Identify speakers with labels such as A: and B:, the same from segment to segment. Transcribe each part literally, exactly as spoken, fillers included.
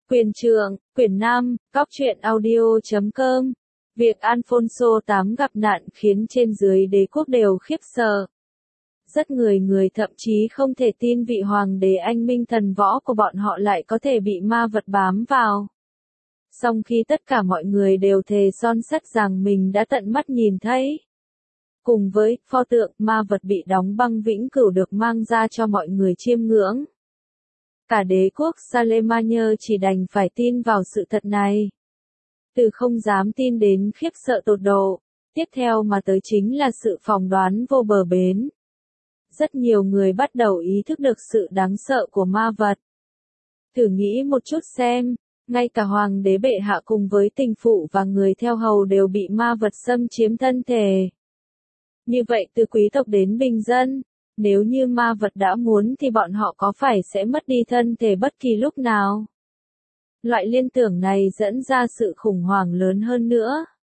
A: Quyền trượng, quyển năm, cóc truyện audio chấm com. Việc Alfonso tám gặp nạn khiến trên dưới đế quốc đều khiếp sợ. Rất người người thậm chí không thể tin vị hoàng đế anh minh thần võ của bọn họ lại có thể bị ma vật bám vào. Song khi tất cả mọi người đều thề son sắt rằng mình đã tận mắt nhìn thấy. Cùng với pho tượng ma vật bị đóng băng vĩnh cửu được mang ra cho mọi người chiêm ngưỡng. Cả đế quốc Charlemagne chỉ đành phải tin vào sự thật này. Từ không dám tin đến khiếp sợ tột độ, tiếp theo mà tới chính là sự phỏng đoán vô bờ bến. Rất nhiều người bắt đầu ý thức được sự đáng sợ của ma vật. Thử nghĩ một chút xem, ngay cả hoàng đế bệ hạ cùng với tình phụ và người theo hầu đều bị ma vật xâm chiếm thân thể. Như vậy từ quý tộc đến bình dân, nếu như ma vật đã muốn thì bọn họ có phải sẽ mất đi thân thể bất kỳ lúc nào? Loại liên tưởng này dẫn ra sự khủng hoảng lớn hơn nữa.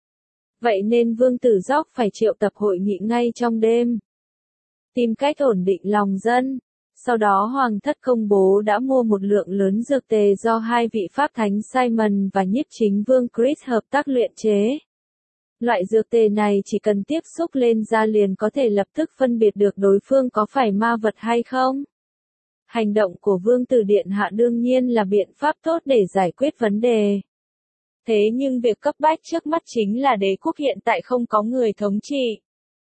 A: Vậy nên Vương Tử Gióc phải triệu tập hội nghị ngay trong đêm. Tìm cách ổn định lòng dân. Sau đó Hoàng thất công bố đã mua một lượng lớn dược tề do hai vị Pháp Thánh Simon và nhiếp chính Vương Chris hợp tác luyện chế. Loại dược tề này chỉ cần tiếp xúc lên da liền có thể lập tức phân biệt được đối phương có phải ma vật hay không. Hành động của Vương Tử Điện Hạ đương nhiên là biện pháp tốt để giải quyết vấn đề. Thế nhưng việc cấp bách trước mắt chính là đế quốc hiện tại không có người thống trị.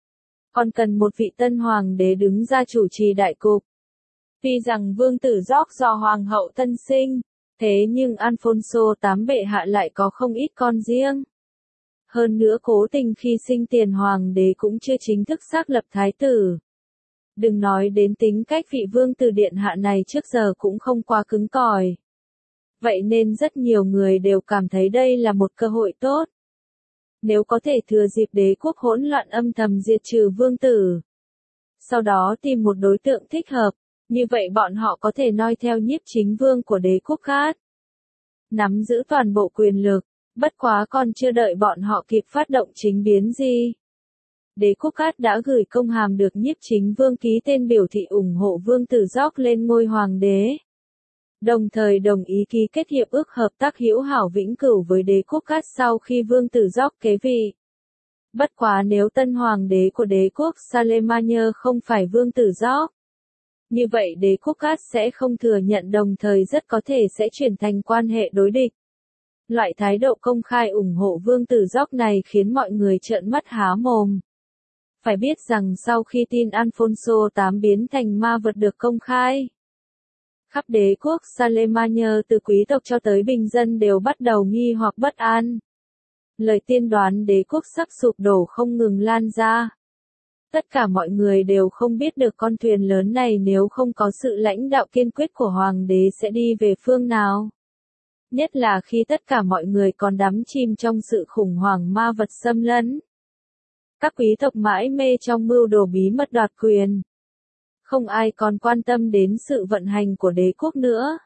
A: Còn cần một vị tân hoàng đế đứng ra chủ trì đại cục. Tuy rằng Vương Tử Gióc do hoàng hậu tân sinh, thế nhưng Alfonso tám bệ hạ lại có không ít con riêng. Hơn nữa cố tình khi sinh tiền hoàng đế cũng chưa chính thức xác lập thái tử. Đừng nói đến tính cách vị Vương Tử Điện Hạ này trước giờ cũng không quá cứng cỏi. Vậy nên rất nhiều người đều cảm thấy đây là một cơ hội tốt. Nếu có thể thừa dịp đế quốc hỗn loạn âm thầm diệt trừ vương tử. Sau đó tìm một đối tượng thích hợp, như vậy bọn họ có thể noi theo nhiếp chính vương của đế quốc khác. Nắm giữ toàn bộ quyền lực, bất quá còn chưa đợi bọn họ kịp phát động chính biến gì. Đế quốc khác đã gửi công hàm được nhiếp chính vương ký tên biểu thị ủng hộ Vương Tử Gióc lên ngôi hoàng đế. Đồng thời đồng ý ký kết hiệp ước hợp tác hữu hảo vĩnh cửu với đế quốc khác sau khi Vương Tử Gióc kế vị. Bất quá nếu tân hoàng đế của đế quốc Charlemagne không phải Vương Tử Gióc, như vậy đế quốc khác sẽ không thừa nhận, đồng thời rất có thể sẽ chuyển thành quan hệ đối địch. Loại thái độ công khai ủng hộ Vương Tử Gióc này khiến mọi người trợn mắt há mồm. Phải biết rằng sau khi tin Alfonso tám biến thành ma vật được công khai, khắp đế quốc Charlemagne từ quý tộc cho tới bình dân đều bắt đầu nghi hoặc bất an. Lời tiên đoán đế quốc sắp sụp đổ không ngừng lan ra. Tất cả mọi người đều không biết được con thuyền lớn này nếu không có sự lãnh đạo kiên quyết của hoàng đế sẽ đi về phương nào. Nhất là khi tất cả mọi người còn đắm chìm trong sự khủng hoảng ma vật xâm lấn. Các quý tộc mãi mê trong mưu đồ bí mật đoạt quyền. Không ai còn quan tâm đến sự vận hành của đế quốc nữa.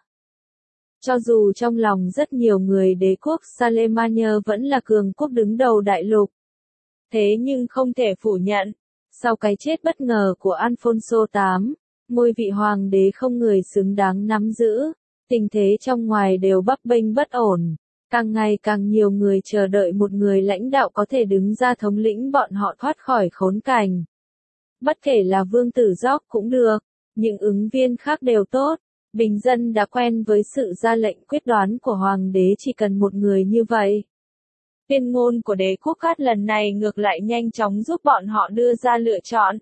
A: Cho dù trong lòng rất nhiều người đế quốc Charlemagne vẫn là cường quốc đứng đầu đại lục. Thế nhưng không thể phủ nhận, sau cái chết bất ngờ của Alfonso tám, ngôi vị hoàng đế không người xứng đáng nắm giữ, tình thế trong ngoài đều bấp bênh bất ổn. Càng ngày càng nhiều người chờ đợi một người lãnh đạo có thể đứng ra thống lĩnh bọn họ thoát khỏi khốn cảnh. Bất kể là Vương Tử Gióc cũng được, những ứng viên khác đều tốt, bình dân đã quen với sự ra lệnh quyết đoán của hoàng đế, chỉ cần một người như vậy. Tuyên ngôn của đế quốc khác lần này ngược lại nhanh chóng giúp bọn họ đưa ra lựa chọn.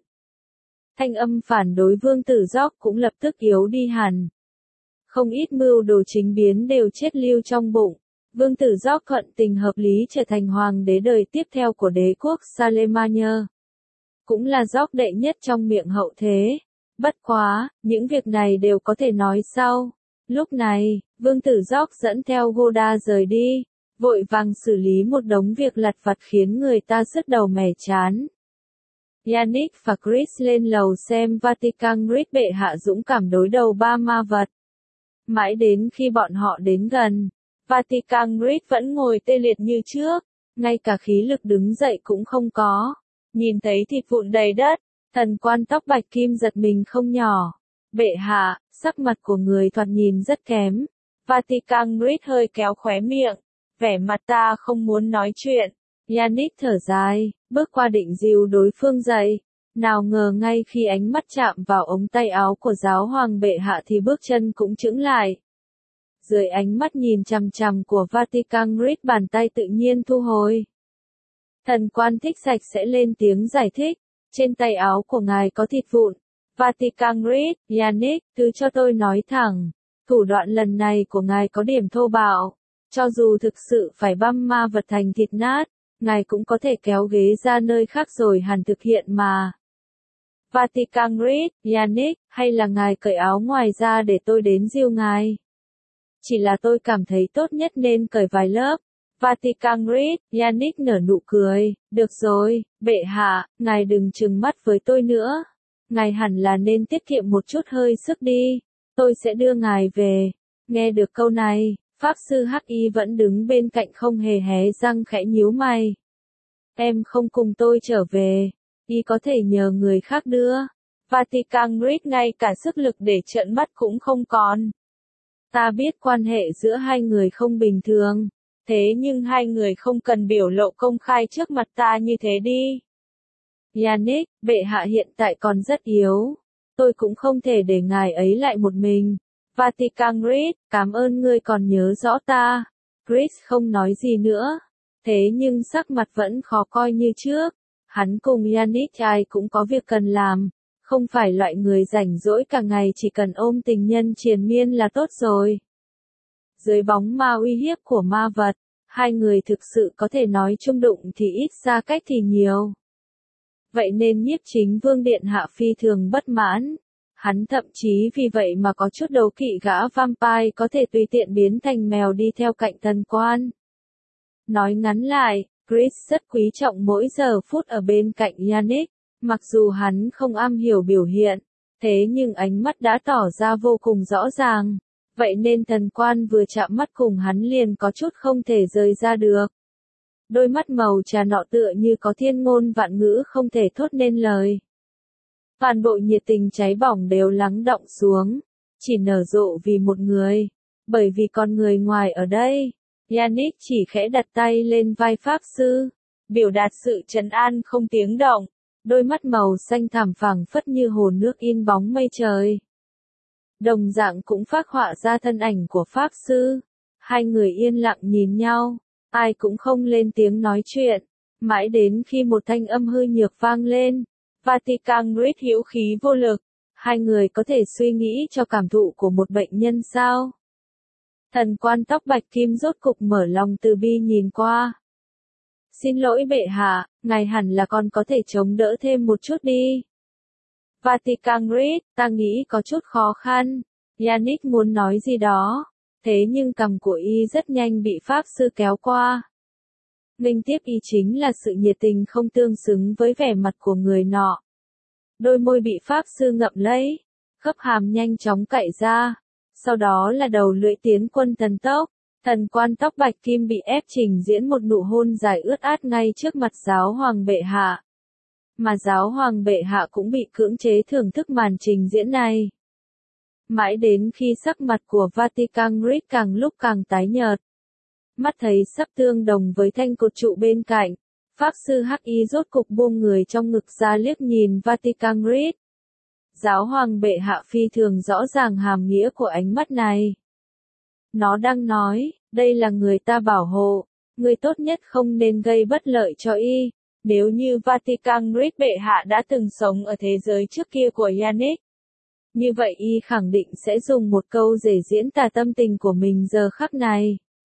A: Thanh âm phản đối Vương Tử Gióc cũng lập tức yếu đi hẳn. Không ít mưu đồ chính biến đều chết lưu trong bụng. Vương Tử Gióc thuận tình hợp lý trở thành hoàng đế đời tiếp theo của đế quốc Charlemagne. Cũng là Gióc đệ nhất trong miệng hậu thế. Bất quá, những việc này đều có thể nói sau. Lúc này, Vương Tử Gióc dẫn theo Goda rời đi, vội vàng xử lý một đống việc lặt vặt khiến người ta sứt đầu mẻ chán. Yannick và Chris lên lầu xem Vatican Grid bệ hạ dũng cảm đối đầu ba ma vật. Mãi đến khi bọn họ đến gần, Vatican Grid vẫn ngồi tê liệt như trước, ngay cả khí lực đứng dậy cũng không có. Nhìn thấy thịt vụn đầy đất, thần quan tóc bạch kim giật mình không nhỏ. Bệ hạ, sắc mặt của người thoạt nhìn rất kém. Vatican Grid hơi kéo khóe miệng, vẻ mặt ta không muốn nói chuyện. Yannick thở dài, bước qua định dìu đối phương dậy. Nào ngờ ngay khi ánh mắt chạm vào ống tay áo của giáo hoàng bệ hạ thì bước chân cũng chững lại. Dưới ánh mắt nhìn chằm chằm của Vatican Grid, bàn tay tự nhiên thu hồi. Thần quan thích sạch sẽ lên tiếng giải thích, trên tay áo của ngài có thịt vụn. Vatican Grid, Yannick, thứ cho tôi nói thẳng, thủ đoạn lần này của ngài có điểm thô bạo. Cho dù thực sự phải băm ma vật thành thịt nát, ngài cũng có thể kéo ghế ra nơi khác rồi hẳn thực hiện mà. Vatican Grid, Yannick, hay là ngài cởi áo ngoài ra để tôi đến dìu ngài? Chỉ là tôi cảm thấy tốt nhất nên cởi vài lớp. Vatican Grid, Yannick nở nụ cười, được rồi, bệ hạ, ngài đừng trừng mắt với tôi nữa. Ngài hẳn là nên tiết kiệm một chút hơi sức đi, tôi sẽ đưa ngài về. Nghe được câu này, Pháp sư Hắc Y vẫn đứng bên cạnh không hề hé răng, khẽ nhíu mày. Em không cùng tôi trở về, y có thể nhờ người khác đưa. Vatican Grid ngay cả sức lực để trợn mắt cũng không còn. Ta biết quan hệ giữa hai người không bình thường, thế nhưng hai người không cần biểu lộ công khai trước mặt ta như thế đi. Yannick, bệ hạ hiện tại còn rất yếu, tôi cũng không thể để ngài ấy lại một mình. Vatican Grid, cảm ơn ngươi còn nhớ rõ ta. Chris không nói gì nữa, thế nhưng sắc mặt vẫn khó coi như trước. Hắn cùng Yannick ai cũng có việc cần làm, không phải loại người rảnh rỗi cả ngày chỉ cần ôm tình nhân triền miên là tốt rồi. Dưới bóng ma uy hiếp của ma vật, hai người thực sự có thể nói chung đụng thì ít, xa cách thì nhiều. Vậy nên Nhiếp Chính Vương điện hạ phi thường bất mãn. Hắn thậm chí vì vậy mà có chút đấu kỵ gã vampire có thể tùy tiện biến thành mèo đi theo cạnh thần quan. Nói ngắn lại, Chris rất quý trọng mỗi giờ phút ở bên cạnh Yannick, mặc dù hắn không am hiểu biểu hiện, thế nhưng ánh mắt đã tỏ ra vô cùng rõ ràng. Vậy nên thần quan vừa chạm mắt cùng hắn liền có chút không thể rời ra được. Đôi mắt màu trà nọ tựa như có thiên ngôn vạn ngữ không thể thốt nên lời. Toàn bộ nhiệt tình cháy bỏng đều lắng đọng xuống, chỉ nở rộ vì một người, bởi vì con người ngoài ở đây. Yannick chỉ khẽ đặt tay lên vai Pháp sư, biểu đạt sự trấn an không tiếng động, đôi mắt màu xanh thẳm phảng phất như hồ nước in bóng mây trời. Đồng dạng cũng phác họa ra thân ảnh của Pháp sư. Hai người yên lặng nhìn nhau, ai cũng không lên tiếng nói chuyện, mãi đến khi một thanh âm hư nhược vang lên. Vatican Grid hữu khí vô lực, hai người có thể suy nghĩ cho cảm thụ của một bệnh nhân sao? Thần quan tóc bạch kim rốt cục mở lòng từ bi nhìn qua. Xin lỗi bệ hạ, ngài hẳn là còn có thể chống đỡ thêm một chút đi. Vatican Grid, ta nghĩ có chút khó khăn. Yannick muốn nói gì đó, thế nhưng cằm của y rất nhanh bị Pháp sư kéo qua. Nghênh tiếp y chính là sự nhiệt tình không tương xứng với vẻ mặt của người nọ. Đôi môi bị Pháp sư ngậm lấy, khớp hàm nhanh chóng cạy ra, sau đó là đầu lưỡi tiến quân thần tốc. Thần quan tóc bạch kim bị ép trình diễn một nụ hôn dài ướt át ngay trước mặt giáo hoàng bệ hạ. Mà giáo hoàng bệ hạ cũng bị cưỡng chế thưởng thức màn trình diễn này. Mãi đến khi sắc mặt của Vatican Grid càng lúc càng tái nhợt. Mắt thấy sắp tương đồng với thanh cột trụ bên cạnh, Pháp sư Hắc Y rốt cục buông người trong ngực ra liếc nhìn Vatican Grid. Giáo hoàng bệ hạ phi thường rõ ràng hàm nghĩa của ánh mắt này. Nó đang nói, đây là người ta bảo hộ, người tốt nhất không nên gây bất lợi cho y. Nếu như Vatican Grid bệ hạ đã từng sống ở thế giới trước kia của Yannick, như vậy y khẳng định sẽ dùng một câu để diễn tả tâm tình của mình giờ khắc này.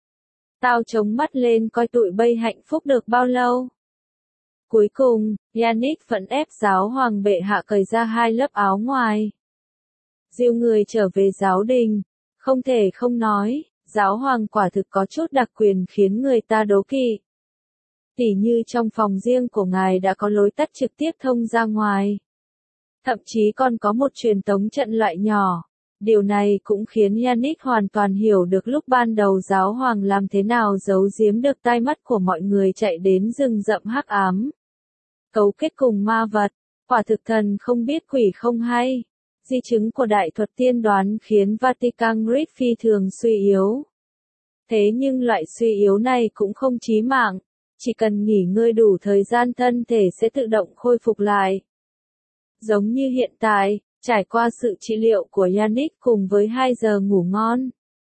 A: Tao chống mắt lên coi tụi bay hạnh phúc được bao lâu. Cuối cùng, Yannick vẫn ép giáo hoàng bệ hạ cởi ra hai lớp áo ngoài. Dìu người trở về giáo đình, không thể không nói, giáo hoàng quả thực có chút đặc quyền khiến người ta đố kỵ. Tỉ như trong phòng riêng của ngài đã có lối tắt trực tiếp thông ra ngoài. Thậm chí còn có một truyền tống trận loại nhỏ. Điều này cũng khiến Yannick hoàn toàn hiểu được lúc ban đầu giáo hoàng làm thế nào giấu giếm được tai mắt của mọi người chạy đến rừng rậm hắc ám. Cấu kết cùng ma vật, quả thực thần không biết quỷ không hay. Di chứng của đại thuật tiên đoán khiến Vatican Grid phi thường suy yếu. Thế nhưng loại suy yếu này cũng không chí mạng, chỉ cần nghỉ ngơi đủ thời gian thân thể sẽ tự động khôi phục lại. Giống như hiện tại, trải qua sự trị liệu của Yannick cùng với hai giờ ngủ ngon,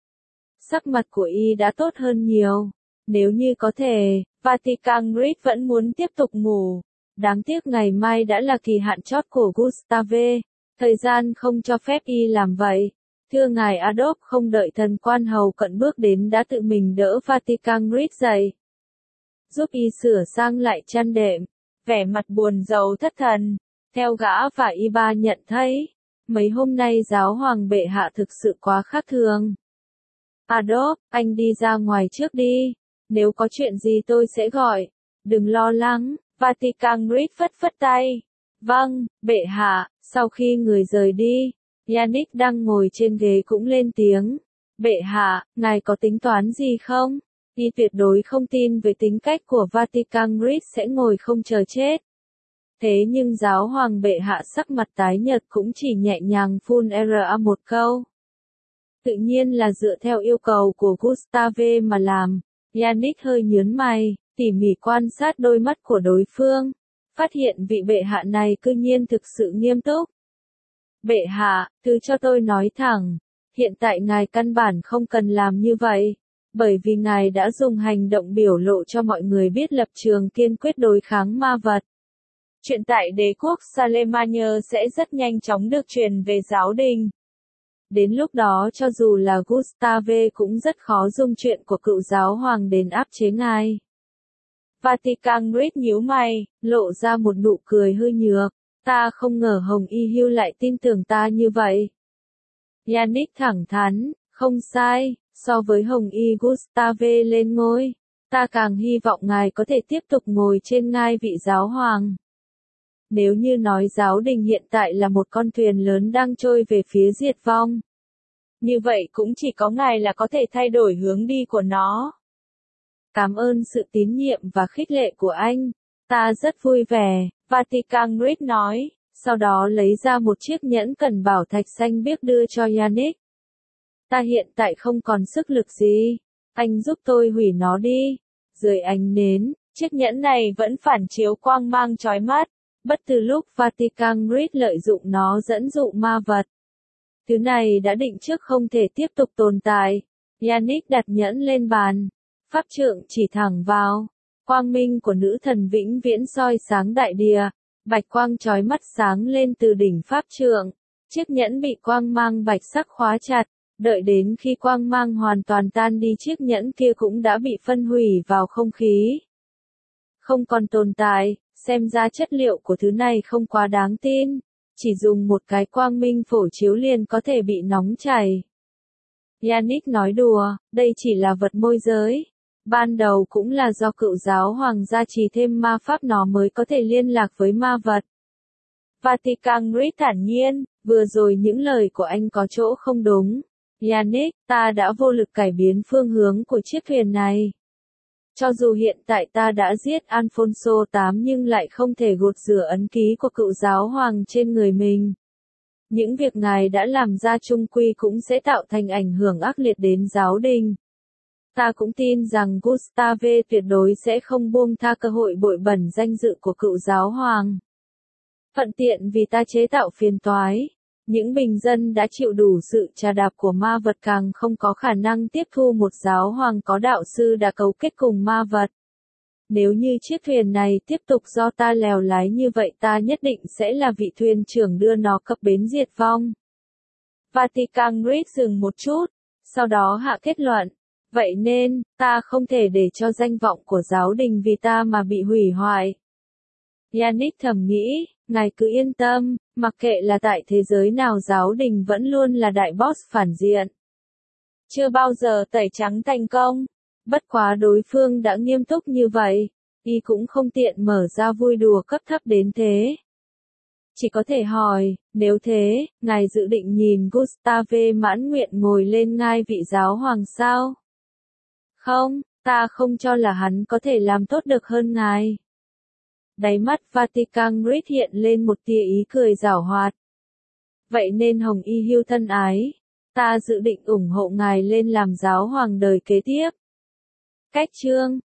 A: sắc mặt của y đã tốt hơn nhiều. Nếu như có thể, Vatican Grid vẫn muốn tiếp tục ngủ. Đáng tiếc ngày mai đã là kỳ hạn chót của Gustave, thời gian không cho phép y làm vậy. Thưa ngài Adolf, không đợi thần quan hầu cận bước đến đã tự mình đỡ Vatican Grid dậy, giúp y sửa sang lại chăn đệm, vẻ mặt buồn rầu thất thần. Theo gã và y ba nhận thấy, mấy hôm nay giáo hoàng bệ hạ thực sự quá khác thường. Adolf, anh đi ra ngoài trước đi, nếu có chuyện gì tôi sẽ gọi, đừng lo lắng. Vatican Grid phất phất tay. Vâng, bệ hạ. Sau khi người rời đi, Yannick đang ngồi trên ghế cũng lên tiếng. Bệ hạ, ngài có tính toán gì không? Y tuyệt đối không tin về tính cách của Vatican Grid sẽ ngồi không chờ chết. Thế nhưng giáo hoàng bệ hạ sắc mặt tái nhợt cũng chỉ nhẹ nhàng phun ra một câu. Tự nhiên là dựa theo yêu cầu của Gustave mà làm. Yannick hơi nhướng mày, tỉ mỉ quan sát đôi mắt của đối phương, phát hiện vị bệ hạ này cư nhiên thực sự nghiêm túc. Bệ hạ, thứ cho tôi nói thẳng, hiện tại ngài căn bản không cần làm như vậy, bởi vì ngài đã dùng hành động biểu lộ cho mọi người biết lập trường kiên quyết đối kháng ma vật. Chuyện tại đế quốc Charlemagne sẽ rất nhanh chóng được truyền về giáo đình. Đến lúc đó cho dù là Gustave cũng rất khó dung chuyện của cựu giáo hoàng đến áp chế ngài. Vatican Grid nhíu mày, lộ ra một nụ cười hư nhược. Ta không ngờ Hồng Y Hưu lại tin tưởng ta như vậy. Yannick thẳng thắn, không sai, so với Hồng Y Gustave lên ngôi, ta càng hy vọng ngài có thể tiếp tục ngồi trên ngai vị giáo hoàng. Nếu như nói giáo đình hiện tại là một con thuyền lớn đang trôi về phía diệt vong, như vậy cũng chỉ có ngài là có thể thay đổi hướng đi của nó. Cảm ơn sự tín nhiệm và khích lệ của anh, ta rất vui vẻ, Vatican Grid nói, sau đó lấy ra một chiếc nhẫn cẩn bảo thạch xanh biếc đưa cho Yannick. Ta hiện tại không còn sức lực gì, anh giúp tôi hủy nó đi. Dưới ánh nến, chiếc nhẫn này vẫn phản chiếu quang mang chói mắt, bất từ lúc Vatican Grid lợi dụng nó dẫn dụ ma vật. Thứ này đã định trước không thể tiếp tục tồn tại. Yannick đặt nhẫn lên bàn, pháp trượng chỉ thẳng vào. Quang minh của nữ thần vĩnh viễn soi sáng đại địa, bạch quang chói mắt sáng lên từ đỉnh pháp trượng. Chiếc nhẫn bị quang mang bạch sắc khóa chặt, đợi đến khi quang mang hoàn toàn tan đi chiếc nhẫn kia cũng đã bị phân hủy vào không khí. Không còn tồn tại, xem ra chất liệu của thứ này không quá đáng tin, chỉ dùng một cái quang minh phổ chiếu liền có thể bị nóng chảy. Yannick nói đùa, đây chỉ là vật môi giới. Ban đầu cũng là do cựu giáo hoàng gia trì thêm ma pháp nó mới có thể liên lạc với ma vật. Vatican Grid thản nhiên, vừa rồi những lời của anh có chỗ không đúng. Yannick, ta đã vô lực cải biến phương hướng của chiếc thuyền này. Cho dù hiện tại ta đã giết Alfonso tám nhưng lại không thể gột rửa ấn ký của cựu giáo hoàng trên người mình. Những việc ngài đã làm ra chung quy cũng sẽ tạo thành ảnh hưởng ác liệt đến giáo đình. Ta cũng tin rằng Gustave tuyệt đối sẽ không buông tha cơ hội bội bẩn danh dự của cựu giáo hoàng. Thuận tiện vì ta chế tạo phiền toái, những bình dân đã chịu đủ sự trà đạp của ma vật càng không có khả năng tiếp thu một giáo hoàng có đạo sư đã cấu kết cùng ma vật. Nếu như chiếc thuyền này tiếp tục do ta lèo lái như vậy ta nhất định sẽ là vị thuyền trưởng đưa nó cập bến diệt vong. Vatican Grid dừng một chút, sau đó hạ kết luận. Vậy nên, ta không thể để cho danh vọng của giáo đình vì ta mà bị hủy hoại. Yannick thầm nghĩ, ngài cứ yên tâm, mặc kệ là tại thế giới nào giáo đình vẫn luôn là đại boss phản diện. Chưa bao giờ tẩy trắng thành công. Bất quá đối phương đã nghiêm túc như vậy, y cũng không tiện mở ra vui đùa cấp thấp đến thế. Chỉ có thể hỏi, nếu thế, ngài dự định nhìn Gustave mãn nguyện ngồi lên ngai vị giáo hoàng sao? Không, ta không cho là hắn có thể làm tốt được hơn ngài. Đáy mắt Vatican Grid hiện lên một tia ý cười giảo hoạt. Vậy nên Hồng Y Hưu thân ái, ta dự định ủng hộ ngài lên làm giáo hoàng đời kế tiếp. Cách chương